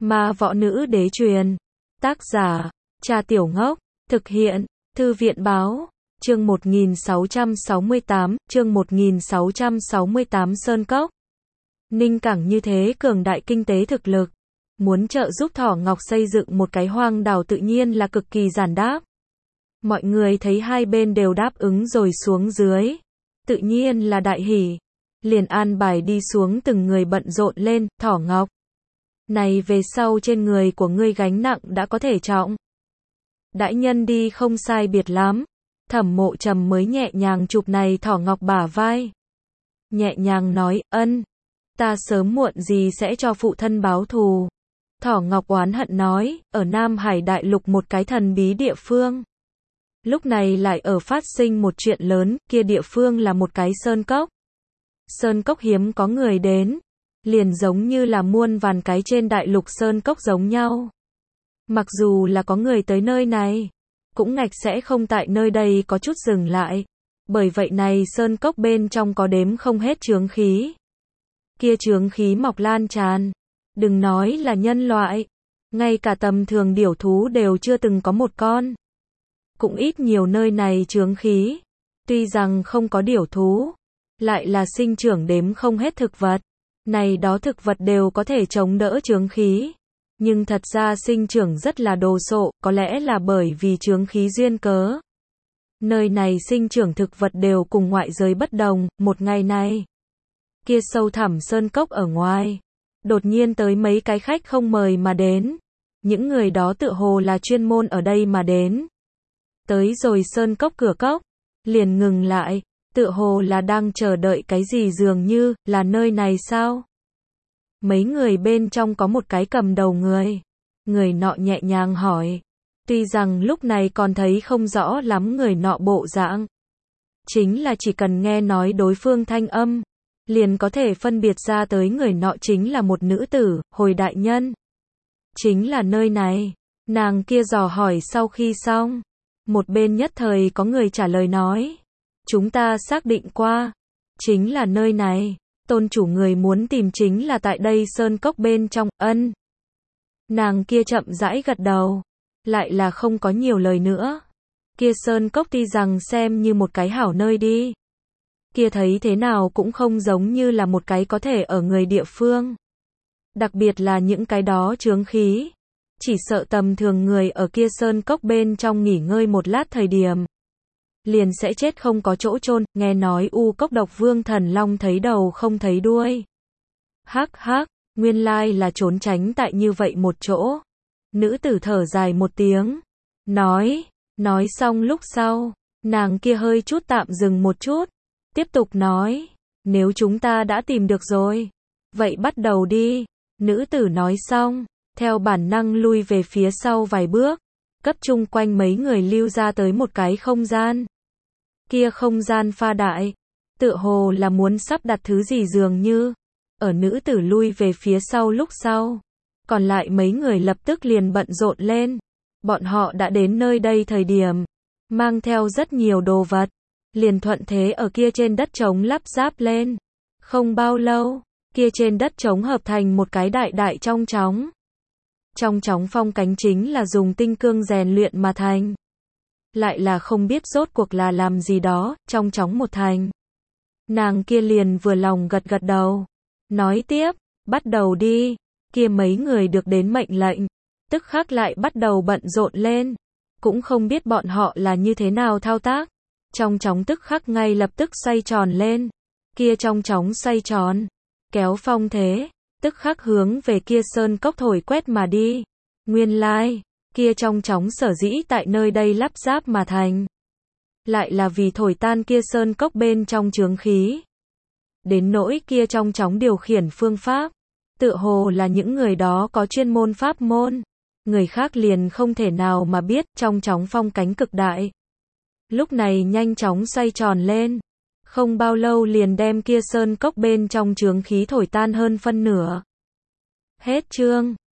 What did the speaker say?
Ma võ nữ đế truyền. Tác giả, Cha Tiểu Ngốc. Thực hiện, Thư viện báo. Chương 1668, chương 1668 Sơn Cốc. Ninh Cảng như thế cường đại kinh tế thực lực. Muốn trợ giúp Thỏ Ngọc xây dựng một cái hoang đảo tự nhiên là cực kỳ giản đáp. Mọi người thấy hai bên đều đáp ứng rồi xuống dưới. Tự nhiên là đại hỉ. Liền an bài đi xuống từng người bận rộn lên. Thỏ Ngọc, này về sau trên người của ngươi gánh nặng đã có thể trọng. Đại nhân đi không sai biệt lắm. Thẩm Mộ Trầm mới nhẹ nhàng chụp này Thỏ Ngọc bả vai. Nhẹ nhàng nói, ân. Ta sớm muộn gì sẽ cho phụ thân báo thù. Thỏ Ngọc oán hận nói, ở Nam Hải Đại Lục một cái thần bí địa phương. Lúc này lại ở phát sinh một chuyện lớn, kia địa phương là một cái sơn cốc. Sơn cốc hiếm có người đến, liền giống như là muôn vàn cái trên đại lục sơn cốc giống nhau. Mặc dù là có người tới nơi này, cũng ngạch sẽ không tại nơi đây có chút dừng lại. Bởi vậy này sơn cốc bên trong có đếm không hết chướng khí. Kia chướng khí mọc lan tràn. Đừng nói là nhân loại, ngay cả tầm thường điểu thú đều chưa từng có một con. Cũng ít nhiều nơi này chướng khí. Tuy rằng không có điểu thú, lại là sinh trưởng đếm không hết thực vật. Này đó thực vật đều có thể chống đỡ chướng khí. Nhưng thật ra sinh trưởng rất là đồ sộ, có lẽ là bởi vì chướng khí duyên cớ. Nơi này sinh trưởng thực vật đều cùng ngoại giới bất đồng. Một ngày này, kia sâu thẳm sơn cốc ở ngoài, đột nhiên tới mấy cái khách không mời mà đến. Những người đó tựa hồ là chuyên môn ở đây mà đến. Tới rồi sơn cốc cửa cốc, liền ngừng lại, tựa hồ là đang chờ đợi cái gì dường như, là nơi này sao? Mấy người bên trong có một cái cầm đầu người. Người nọ nhẹ nhàng hỏi. Tuy rằng lúc này còn thấy không rõ lắm người nọ bộ dạng. Chính là chỉ cần nghe nói đối phương thanh âm, liền có thể phân biệt ra tới người nọ chính là một nữ tử. Hồi đại nhân, chính là nơi này. Nàng kia dò hỏi sau khi xong, một bên nhất thời có người trả lời nói, chúng ta xác định qua, chính là nơi này. Tôn chủ người muốn tìm chính là tại đây sơn cốc bên trong. Ân. Nàng kia chậm rãi gật đầu, lại là không có nhiều lời nữa. Kia sơn cốc tuy rằng xem như một cái hảo nơi đi, kia thấy thế nào cũng không giống như là một cái có thể ở người địa phương. Đặc biệt là những cái đó chướng khí, chỉ sợ tầm thường người ở kia sơn cốc bên trong nghỉ ngơi một lát thời điểm, liền sẽ chết không có chỗ chôn. Nghe nói U Cốc Độc Vương Thần Long thấy đầu không thấy đuôi. Hắc hắc, nguyên lai là trốn tránh tại như vậy một chỗ. Nữ tử thở dài một tiếng, nói xong lúc sau, nàng kia hơi chút tạm dừng một chút, tiếp tục nói, nếu chúng ta đã tìm được rồi, vậy bắt đầu đi. Nữ tử nói xong, theo bản năng lui về phía sau vài bước, cấp chung quanh mấy người lưu ra tới một cái không gian. Kia không gian pha đại, tựa hồ là muốn sắp đặt thứ gì dường như. Ở nữ tử lui về phía sau lúc sau, còn lại mấy người lập tức liền bận rộn lên. Bọn họ đã đến nơi đây thời điểm, mang theo rất nhiều đồ vật, liền thuận thế ở kia trên đất trống lắp ráp lên. Không bao lâu, kia trên đất trống hợp thành một cái đại đại trong chóng. Trong chóng phong cánh chính là dùng tinh cương rèn luyện mà thành. Lại là không biết rốt cuộc là làm gì đó, trong chóng một thành. Nàng kia liền vừa lòng gật gật đầu. Nói tiếp, bắt đầu đi. Kia mấy người được đến mệnh lệnh, tức khắc lại bắt đầu bận rộn lên. Cũng không biết bọn họ là như thế nào thao tác. Trong chóng tức khắc ngay lập tức xoay tròn lên. Kia trong chóng xoay tròn, kéo phong thế, tức khắc hướng về kia sơn cốc thổi quét mà đi. Nguyên lai, kia trong chóng sở dĩ tại nơi đây lắp ráp mà thành, lại là vì thổi tan kia sơn cốc bên trong chướng khí. Đến nỗi kia trong chóng điều khiển phương pháp, tựa hồ là những người đó có chuyên môn pháp môn, người khác liền không thể nào mà biết. Trong chóng phong cánh cực đại, lúc này nhanh chóng xoay tròn lên, không bao lâu liền đem kia sơn cốc bên trong chướng khí thổi tan hơn phân nửa. Hết chương.